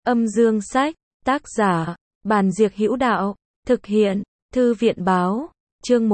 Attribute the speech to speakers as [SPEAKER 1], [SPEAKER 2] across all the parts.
[SPEAKER 1] Âm dương sách, tác giả, Bàn Diệc Hữu Đạo, thực hiện, Thư viện Báo, chương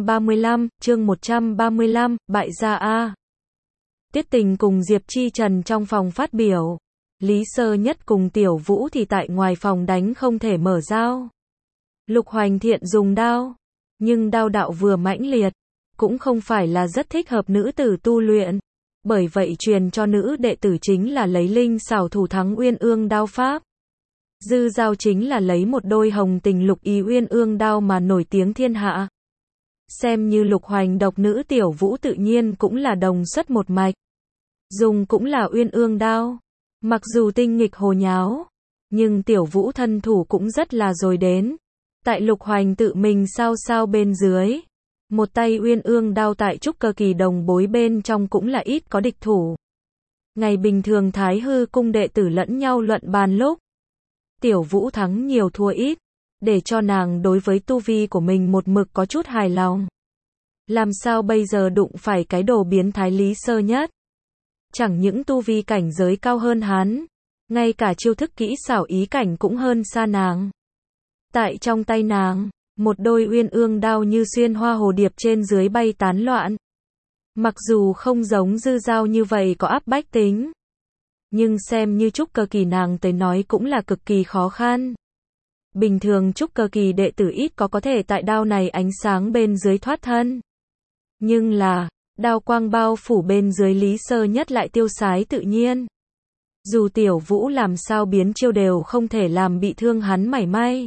[SPEAKER 1] 135, bại gia A. Tiết Tình cùng Diệp Chi Trần trong phòng phát biểu. Lý Sơ Nhất cùng Tiểu Vũ thì tại ngoài phòng đánh không thể mở dao. Lục Hoành Thiện dùng đao, nhưng đao đạo vừa mãnh liệt, cũng không phải là rất thích hợp nữ tử tu luyện. Bởi vậy truyền cho nữ đệ tử chính là lấy linh xảo thủ thắng Uyên Ương đao pháp. Dư Giao chính là lấy một đôi hồng tình lục ý Uyên Ương đao mà nổi tiếng thiên hạ. Xem như Lục Hoành độc nữ Tiểu Vũ tự nhiên cũng là đồng xuất một mạch. Dùng cũng là Uyên Ương đao. Mặc dù tinh nghịch hồ nháo, nhưng Tiểu Vũ thân thủ cũng rất là rồi đến. Tại Lục Hoành tự mình sao bên dưới. Một tay Uyên Ương đao tại trúc cơ kỳ đồng bối bên trong cũng là ít có địch thủ. Ngày bình thường Thái Hư cung đệ tử lẫn nhau luận bàn lúc, Tiểu Vũ thắng nhiều thua ít, để cho nàng đối với tu vi của mình một mực có chút hài lòng. Làm sao bây giờ đụng phải cái đồ biến thái Lý Sơ Nhất? Chẳng những tu vi cảnh giới cao hơn hắn, ngay cả chiêu thức kỹ xảo ý cảnh cũng hơn xa nàng. Tại trong tay nàng, một đôi Uyên Ương đao như xuyên hoa hồ điệp trên dưới bay tán loạn. Mặc dù không giống Dư Giao như vậy có áp bách tính, nhưng xem như trúc cơ kỳ nàng tới nói cũng là cực kỳ khó khăn. Bình thường trúc cơ kỳ đệ tử ít có thể tại đao này ánh sáng bên dưới thoát thân. Nhưng là, đao quang bao phủ bên dưới Lý Sơ Nhất lại tiêu sái tự nhiên. Dù Tiểu Vũ làm sao biến chiêu đều không thể làm bị thương hắn mảy may.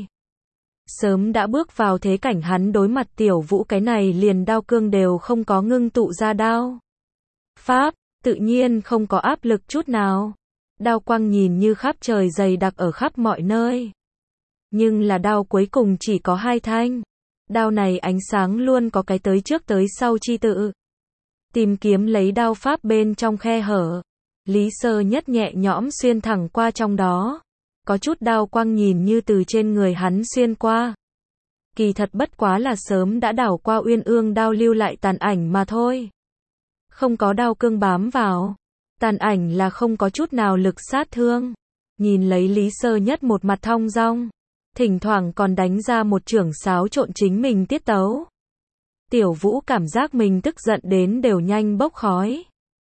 [SPEAKER 1] Sớm đã bước vào thế cảnh hắn đối mặt Tiểu Vũ cái này liền đao cương đều không có ngưng tụ ra đao pháp, tự nhiên không có áp lực chút nào. Đao quang nhìn như khắp trời dày đặc ở khắp mọi nơi. Nhưng là đao cuối cùng chỉ có 2 thanh. Đao này ánh sáng luôn có cái tới trước tới sau chi tự. Tìm kiếm lấy đao pháp bên trong khe hở. Lý Sơ Nhất nhẹ nhõm xuyên thẳng qua trong đó. Có chút đao quang nhìn như từ trên người hắn xuyên qua. Kỳ thật bất quá là sớm đã đảo qua Uyên Ương đao lưu lại tàn ảnh mà thôi. Không có đao cương bám vào. Tàn ảnh là không có chút nào lực sát thương. Nhìn lấy Lý Sơ Nhất một mặt thong dong. Thỉnh thoảng còn đánh ra một chưởng xáo trộn chính mình tiết tấu. Tiểu Vũ cảm giác mình tức giận đến đều nhanh bốc khói.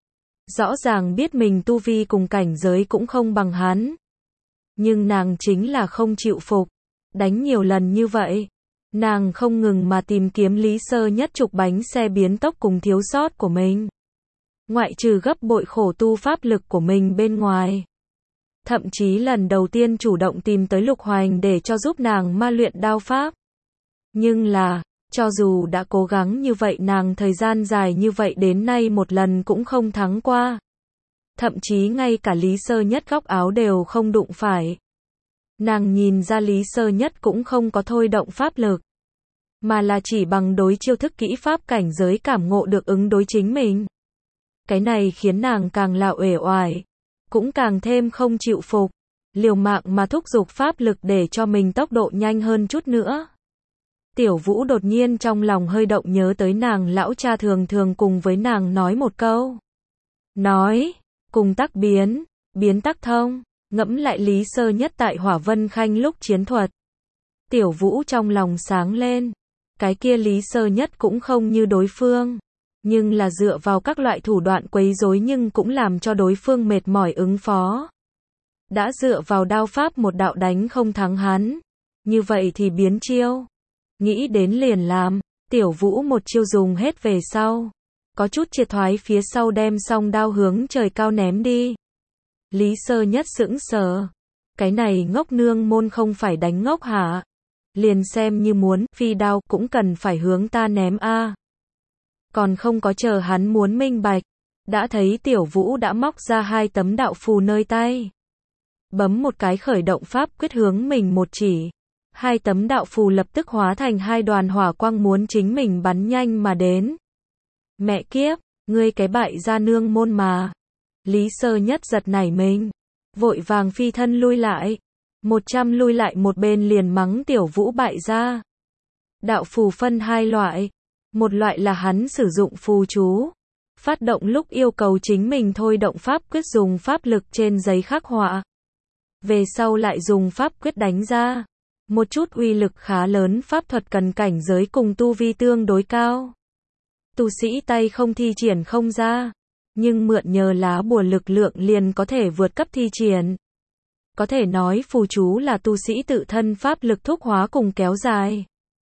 [SPEAKER 1] Rõ ràng biết mình tu vi cùng cảnh giới cũng không bằng hắn. Nhưng nàng chính là không chịu phục. Đánh nhiều lần như vậy. Nàng không ngừng mà tìm kiếm Lý Sơ Nhất trục bánh xe biến tốc cùng thiếu sót của mình. Ngoại trừ gấp bội khổ tu pháp lực của mình bên ngoài. Thậm chí lần đầu tiên chủ động tìm tới Lục Hoành để cho giúp nàng ma luyện đao pháp. Nhưng là, cho dù đã cố gắng như vậy nàng thời gian dài như vậy đến nay một lần cũng không thắng qua. Thậm chí ngay cả Lý Sơ Nhất góc áo đều không đụng phải. Nàng nhìn ra Lý Sơ Nhất cũng không có thôi động pháp lực. Mà là chỉ bằng đối chiêu thức kỹ pháp cảnh giới cảm ngộ được ứng đối chính mình. Cái này khiến nàng càng là uể oải. Cũng càng thêm không chịu phục. Liều mạng mà thúc giục pháp lực để cho mình tốc độ nhanh hơn chút nữa. Tiểu Vũ đột nhiên trong lòng hơi động nhớ tới nàng lão cha thường thường cùng với nàng nói một câu. Nói, cùng tắc biến, biến tắc thông, ngẫm lại Lý Sơ Nhất tại Hỏa Vân Khanh lúc chiến thuật. Tiểu Vũ trong lòng sáng lên. Cái kia Lý Sơ Nhất cũng không như đối phương. Nhưng là dựa vào các loại thủ đoạn quấy rối nhưng cũng làm cho đối phương mệt mỏi ứng phó. Đã dựa vào đao pháp một đạo đánh không thắng hắn. Như vậy thì biến chiêu. Nghĩ đến liền làm. Tiểu Vũ một chiêu dùng hết về sau. Có chút triệt thoái phía sau đem song đao hướng trời cao ném đi. Lý Sơ Nhất sững sờ. Cái này ngốc nương môn không phải đánh ngốc hả? Liền xem như muốn phi đao cũng cần phải hướng ta ném a. Còn không có chờ hắn muốn minh bạch. Đã thấy Tiểu Vũ đã móc ra 2 tấm đạo phù nơi tay. Bấm một cái khởi động pháp quyết hướng mình một chỉ. 2 tấm đạo phù lập tức hóa thành 2 đoàn hỏa quang muốn chính mình bắn nhanh mà đến. Mẹ kiếp, ngươi cái bại gia nương môn mà. Lý Sơ Nhất giật nảy mình. Vội vàng phi thân lui lại. 100 lui lại một bên liền mắng Tiểu Vũ bại gia. Đạo phù phân 2 loại. Một loại là hắn sử dụng phù chú. Phát động lúc yêu cầu chính mình thôi động pháp quyết dùng pháp lực trên giấy khắc họa. về sau lại dùng pháp quyết đánh ra. Một chút uy lực khá lớn, pháp thuật cần cảnh giới cùng tu vi tương đối cao. Tu sĩ tay không thi triển không ra, nhưng mượn nhờ lá bùa lực lượng liền có thể vượt cấp thi triển. Có thể nói phù chú là tu sĩ tự thân pháp lực thúc hóa cùng kéo dài.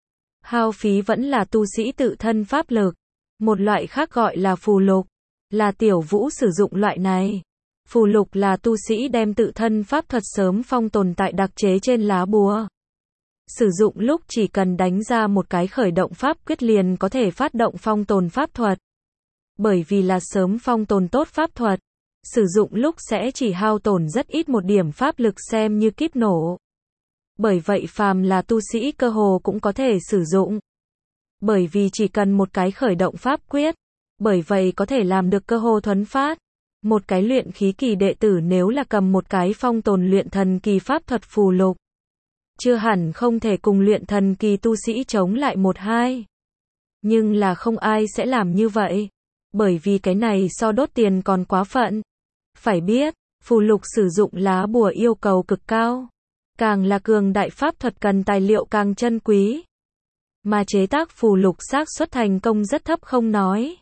[SPEAKER 1] Hao phí vẫn là tu sĩ tự thân pháp lực. Một loại khác gọi là phù lục, là Tiểu Vũ sử dụng loại này. Phù lục là tu sĩ đem tự thân pháp thuật sớm phong tồn tại đặc chế trên lá bùa. Sử dụng lúc chỉ cần đánh ra một cái khởi động pháp quyết liền có thể phát động phong tồn pháp thuật. Bởi vì là sớm phong tồn tốt pháp thuật, sử dụng lúc sẽ chỉ hao tổn rất ít một điểm pháp lực xem như kíp nổ. Bởi vậy phàm là tu sĩ cơ hồ cũng có thể sử dụng. Bởi vì chỉ cần một cái khởi động pháp quyết, bởi vậy có thể làm được cơ hồ thuấn phát. Một cái luyện khí kỳ đệ tử nếu là cầm một cái phong tồn luyện thần kỳ pháp thuật phù lục, chưa hẳn không thể cùng luyện thần kỳ tu sĩ chống lại một hai. Nhưng là không ai sẽ làm như vậy. Bởi vì cái này so đốt tiền còn quá phận. Phải biết, phù lục sử dụng lá bùa yêu cầu cực cao. Càng là cường đại pháp thuật cần tài liệu càng chân quý. Mà chế tác phù lục xác suất thành công rất thấp không nói.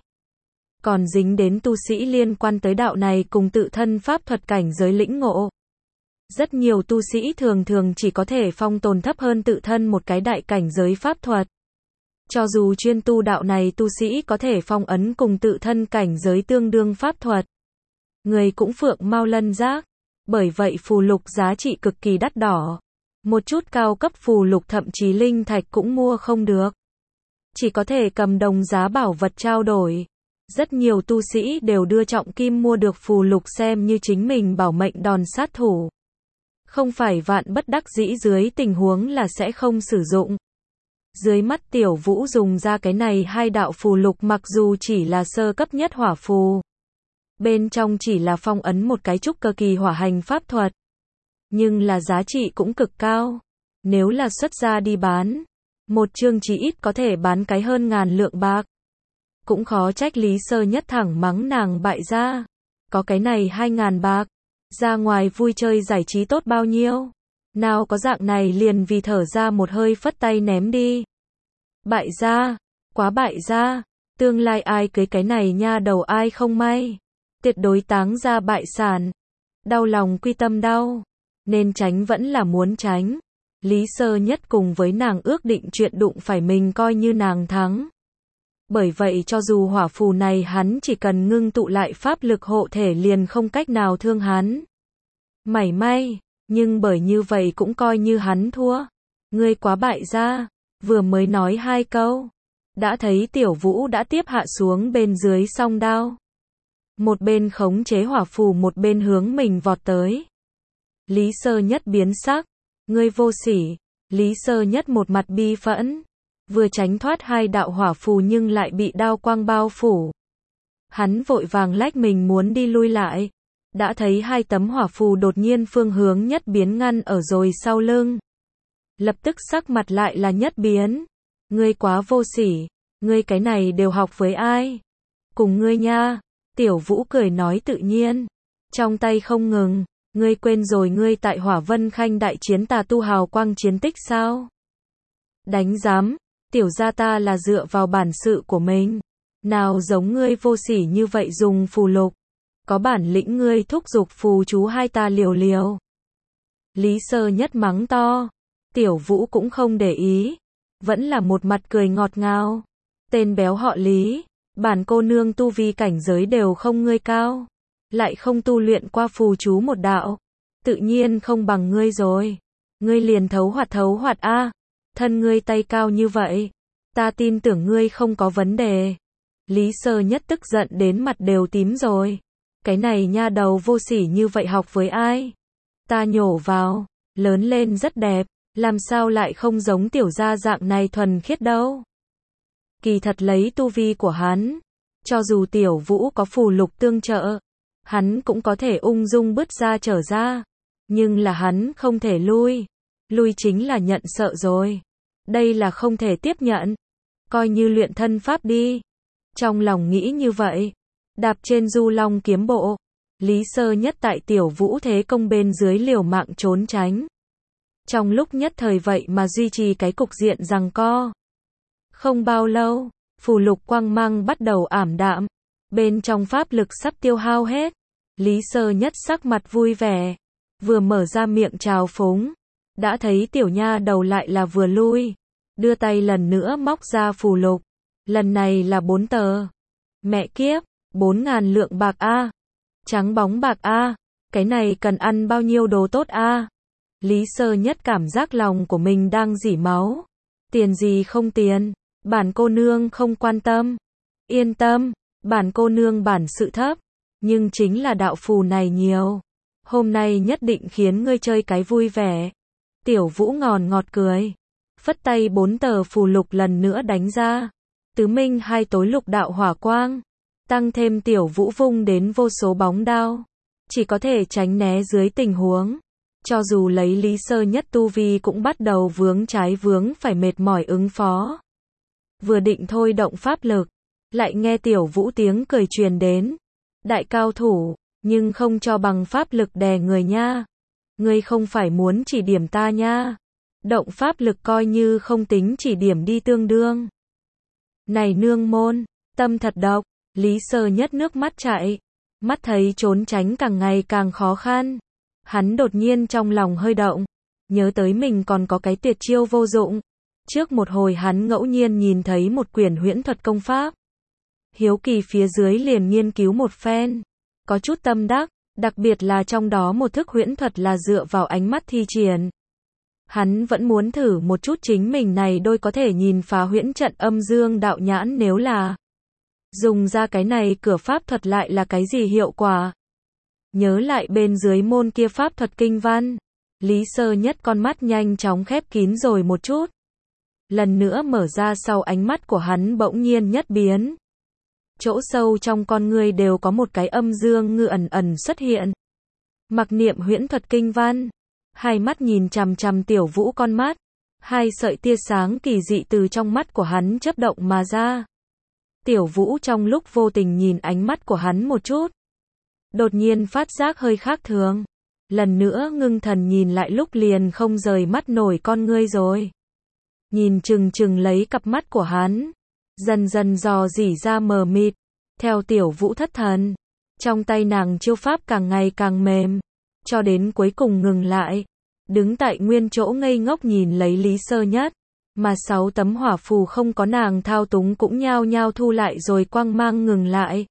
[SPEAKER 1] Còn dính đến tu sĩ liên quan tới đạo này cùng tự thân pháp thuật cảnh giới lĩnh ngộ. Rất nhiều tu sĩ thường thường chỉ có thể phong tồn thấp hơn tự thân một cái đại cảnh giới pháp thuật. Cho dù chuyên tu đạo này tu sĩ có thể phong ấn cùng tự thân cảnh giới tương đương pháp thuật. Người cũng phượng mau lân giác. Bởi vậy phù lục giá trị cực kỳ đắt đỏ. Một chút cao cấp phù lục thậm chí linh thạch cũng mua không được. Chỉ có thể cầm đồng giá bảo vật trao đổi. Rất nhiều tu sĩ đều đưa trọng kim mua được phù lục xem như chính mình bảo mệnh đòn sát thủ. Không phải vạn bất đắc dĩ dưới tình huống là sẽ không sử dụng. Dưới mắt Tiểu Vũ dùng ra cái này hai đạo phù lục mặc dù chỉ là sơ cấp nhất hỏa phù. Bên trong chỉ là phong ấn một cái trúc cơ kỳ hỏa hành pháp thuật. Nhưng là giá trị cũng cực cao. Nếu là xuất ra đi bán, một chương chỉ ít có thể bán cái hơn 1000 lượng bạc. Cũng khó trách Lý Sơ Nhất thẳng mắng nàng bại gia. Có cái này 2000 bạc, ra ngoài vui chơi giải trí tốt bao nhiêu. Nào có dạng này liền vì thở ra một hơi phất tay ném đi. Bại gia, quá bại gia, tương lai ai cưới cái này nha đầu ai không may. Tuyệt đối táng ra bại sản. Đau lòng quy tâm đau. Nên tránh vẫn là muốn tránh. Lý Sơ Nhất cùng với nàng ước định chuyện đụng phải mình coi như nàng thắng. Bởi vậy cho dù hỏa phù này hắn chỉ cần ngưng tụ lại pháp lực hộ thể liền không cách nào thương hắn. Mảy may, nhưng bởi như vậy cũng coi như hắn thua. Ngươi quá bại gia, vừa mới nói 2 câu. Đã thấy Tiểu Vũ đã tiếp hạ xuống bên dưới song đao. Một bên khống chế hỏa phù một bên hướng mình vọt tới. Lý Sơ Nhất biến sắc. Ngươi vô sỉ. Lý Sơ Nhất một mặt bi phẫn. Vừa tránh thoát 2 đạo hỏa phù nhưng lại bị đao quang bao phủ. Hắn vội vàng lách mình muốn đi lui lại. Đã thấy 2 tấm hỏa phù đột nhiên phương hướng nhất biến ngăn ở rồi sau lưng. Lập tức sắc mặt lại là nhất biến. Ngươi quá vô sỉ. Ngươi cái này đều học với ai? Cùng ngươi nha. Tiểu Vũ cười nói tự nhiên. Trong tay không ngừng. Ngươi quên rồi ngươi tại Hỏa Vân Khanh đại chiến tà tu hào quang chiến tích sao? Đánh giám. Tiểu gia ta là dựa vào bản sự của mình. Nào giống ngươi vô sỉ như vậy dùng phù lục. Có bản lĩnh ngươi thúc giục phù chú hai ta liều liều. Lý Sơ Nhất mắng to. Tiểu Vũ cũng không để ý. Vẫn là một mặt cười ngọt ngào. Tên béo họ Lý. Bản cô nương tu vi cảnh giới đều không ngươi cao. Lại không tu luyện qua phù chú một đạo. Tự nhiên không bằng ngươi rồi. Ngươi liền thấu hoạt a. Thân ngươi tay cao như vậy. Ta tin tưởng ngươi không có vấn đề. Lý Sơ Nhất tức giận đến mặt đều tím rồi. Cái này nha đầu vô sỉ như vậy học với ai? Ta nhổ vào. Lớn lên rất đẹp. Làm sao lại không giống tiểu gia dạng này thuần khiết đâu? Kỳ thật lấy tu vi của hắn. Cho dù Tiểu Vũ có phù lục tương trợ. Hắn cũng có thể ung dung bứt ra trở ra. Nhưng là hắn không thể lui. Lui chính là nhận sợ rồi. Đây là không thể tiếp nhận. Coi như luyện thân pháp đi. Trong lòng nghĩ như vậy. Đạp trên du long kiếm bộ. Lý Sơ Nhất tại Tiểu Vũ thế công bên dưới liều mạng trốn tránh. Trong lúc nhất thời vậy mà duy trì cái cục diện giằng co. Không bao lâu, phù lục quang mang bắt đầu ảm đạm. Bên trong pháp lực sắp tiêu hao hết. Lý Sơ Nhất sắc mặt vui vẻ. Vừa mở ra miệng chào phúng. Đã thấy tiểu nha đầu lại là vừa lui. Đưa tay lần nữa móc ra phù lục. Lần này là 4 tờ. Mẹ kiếp, 4.000 lượng bạc a. Trắng bóng bạc a. Cái này cần ăn bao nhiêu đồ tốt a. Lý Sơ Nhất cảm giác lòng của mình đang rỉ máu. Tiền gì không tiền, bản cô nương không quan tâm. Yên tâm, bản cô nương bản sự thấp, nhưng chính là đạo phù này nhiều. Hôm nay nhất định khiến ngươi chơi cái vui vẻ. Tiểu Vũ ngọt cười. Phất tay 4 tờ phù lục lần nữa đánh ra. Tứ minh 2 tối lục đạo hỏa quang. Tăng thêm Tiểu Vũ vung đến vô số bóng đao. Chỉ có thể tránh né dưới tình huống. Cho dù lấy Lý Sơ Nhất tu vi cũng bắt đầu vướng trái vướng phải mệt mỏi ứng phó. Vừa định thôi động pháp lực, lại nghe Tiểu Vũ tiếng cười truyền đến. Đại cao thủ, nhưng không cho bằng pháp lực đè người nha. Ngươi không phải muốn chỉ điểm ta nha. Động pháp lực coi như không tính chỉ điểm đi tương đương. Này nương môn, tâm thật độc. Lý Sơ Nhất nước mắt chảy. Mắt thấy trốn tránh càng ngày càng khó khăn. Hắn đột nhiên trong lòng hơi động. Nhớ tới mình còn có cái tuyệt chiêu vô dụng. Trước một hồi hắn ngẫu nhiên nhìn thấy một quyển huyễn thuật công pháp. Hiếu kỳ phía dưới liền nghiên cứu một phen. Có chút tâm đắc, đặc biệt là trong đó một thức huyễn thuật là dựa vào ánh mắt thi triển. Hắn vẫn muốn thử một chút chính mình này đôi có thể nhìn phá huyễn trận âm dương đạo nhãn nếu là dùng ra cái này cửa pháp thuật lại là cái gì hiệu quả. Nhớ lại bên dưới môn kia pháp thuật kinh văn. Lý Sơ Nhất con mắt nhanh chóng khép kín rồi một chút. Lần nữa mở ra sau ánh mắt của hắn bỗng nhiên nhất biến. Chỗ sâu trong con người đều có một cái âm dương ngư ẩn ẩn xuất hiện. Mặc niệm huyễn thuật kinh văn. Hai mắt nhìn chằm chằm Tiểu Vũ con mắt. Hai sợi tia sáng kỳ dị từ trong mắt của hắn chớp động mà ra. Tiểu Vũ trong lúc vô tình nhìn ánh mắt của hắn một chút. Đột nhiên phát giác hơi khác thường. Lần nữa ngưng thần nhìn lại lúc liền không rời mắt nổi con ngươi rồi. Nhìn chừng chừng lấy cặp mắt của hắn. Dần dần dò dỉ ra mờ mịt. Theo Tiểu Vũ thất thần. Trong tay nàng chiêu pháp càng ngày càng mềm. Cho đến cuối cùng ngừng lại. Đứng tại nguyên chỗ ngây ngốc nhìn lấy Lý Sơ Nhất. Mà 6 tấm hỏa phù không có nàng thao túng cũng nhao nhao thu lại rồi quang mang ngừng lại.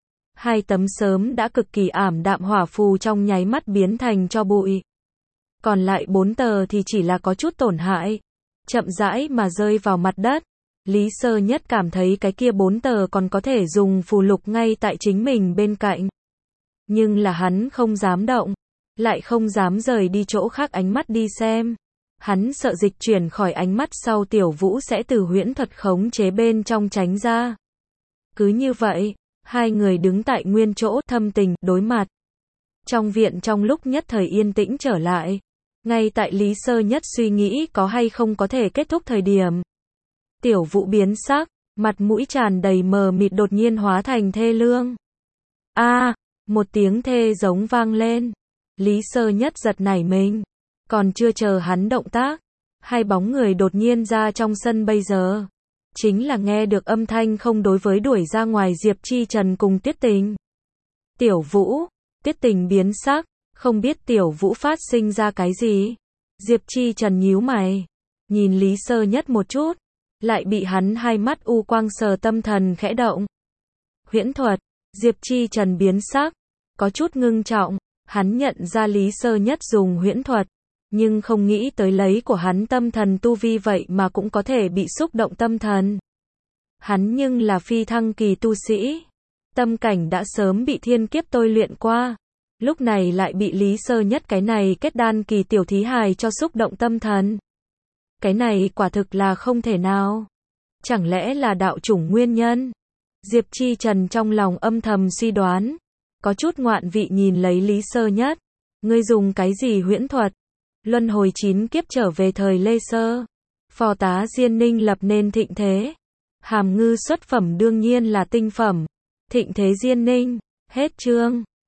[SPEAKER 1] 2 tấm sớm đã cực kỳ ảm đạm hỏa phù trong nháy mắt biến thành tro bụi. Còn lại 4 tờ thì chỉ là có chút tổn hại. Chậm rãi mà rơi vào mặt đất. Lý Sơ Nhất cảm thấy cái kia 4 tờ còn có thể dùng phù lục ngay tại chính mình bên cạnh. Nhưng là hắn không dám động. Lại không dám rời đi chỗ khác ánh mắt đi xem. Hắn sợ dịch chuyển khỏi ánh mắt sau Tiểu Vũ sẽ từ huyễn thuật khống chế bên trong tránh ra. Cứ như vậy, hai người đứng tại nguyên chỗ thâm tình đối mặt. Trong viện trong lúc nhất thời yên tĩnh trở lại. Ngay tại Lý Sơ Nhất suy nghĩ có hay không có thể kết thúc thời điểm. Tiểu Vũ biến sắc, mặt mũi tràn đầy mờ mịt đột nhiên hóa thành thê lương. A, một tiếng thê giống vang lên. Lý Sơ Nhất giật nảy mình. Còn chưa chờ hắn động tác. Hai bóng người đột nhiên ra trong sân bây giờ. Chính là nghe được âm thanh không đối với đuổi ra ngoài Diệp Chi Trần cùng Tiết Tình. Tiểu Vũ, Tiết Tình biến sắc. Không biết Tiểu Vũ phát sinh ra cái gì. Diệp Chi Trần nhíu mày. Nhìn Lý Sơ Nhất một chút. Lại bị hắn hai mắt u quang sờ tâm thần khẽ động. Huyễn thuật. Diệp Chi Trần biến sắc. Có chút ngưng trọng. Hắn nhận ra Lý Sơ Nhất dùng huyễn thuật. Nhưng không nghĩ tới lấy của hắn tâm thần tu vi vậy mà cũng có thể bị xúc động tâm thần. Hắn nhưng là phi thăng kỳ tu sĩ. Tâm cảnh đã sớm bị thiên kiếp tôi luyện qua. Lúc này lại bị Lý Sơ Nhất cái này kết đan kỳ tiểu thí hài cho xúc động tâm thần. Cái này quả thực là không thể nào. Chẳng lẽ là đạo chủng nguyên nhân? Diệp Chi Trần trong lòng âm thầm suy đoán. Có chút ngoạn vị nhìn lấy Lý Sơ Nhất. Ngươi dùng cái gì huyễn thuật? Luân hồi 9 kiếp trở về thời Lê Sơ. Phò tá Diên Ninh lập nên thịnh thế. Hàm ngư xuất phẩm đương nhiên là tinh phẩm. Thịnh thế Diên Ninh. Hết chương.